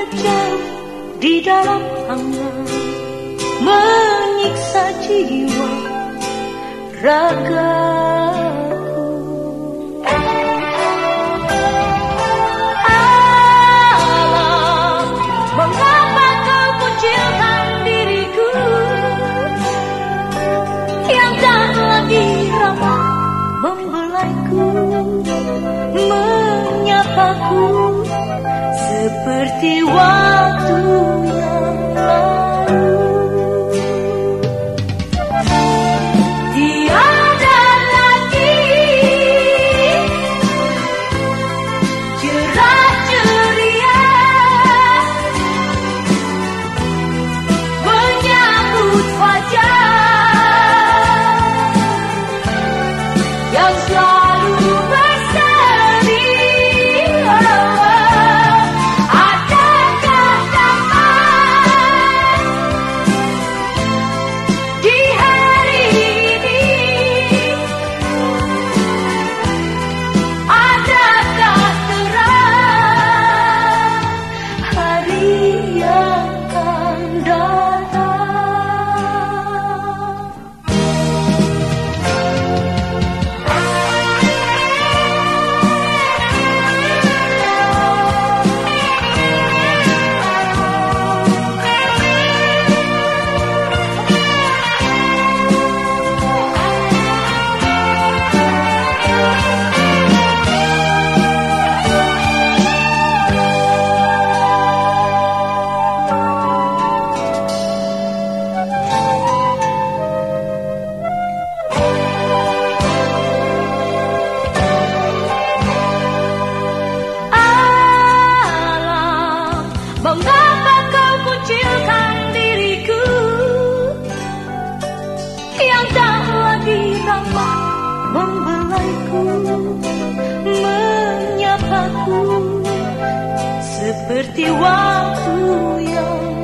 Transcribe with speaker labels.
Speaker 1: jauh di dalam hangat, menyiksa jiwa ragaku. Alam, mengapa kau kucilkan diriku yang tak lagi ramah membelaiku, menyapaku seperti waktu yang lalu. Tiada lagi cerah ceria menyambut fajar yang selalu berseri. Adakah damai di hari ini? Adakah terang hari yang akan datang? Alam, mengapa kau kucilkan diriku yang tak lagi ramah membelaiku, menyapaku seperti waktu yang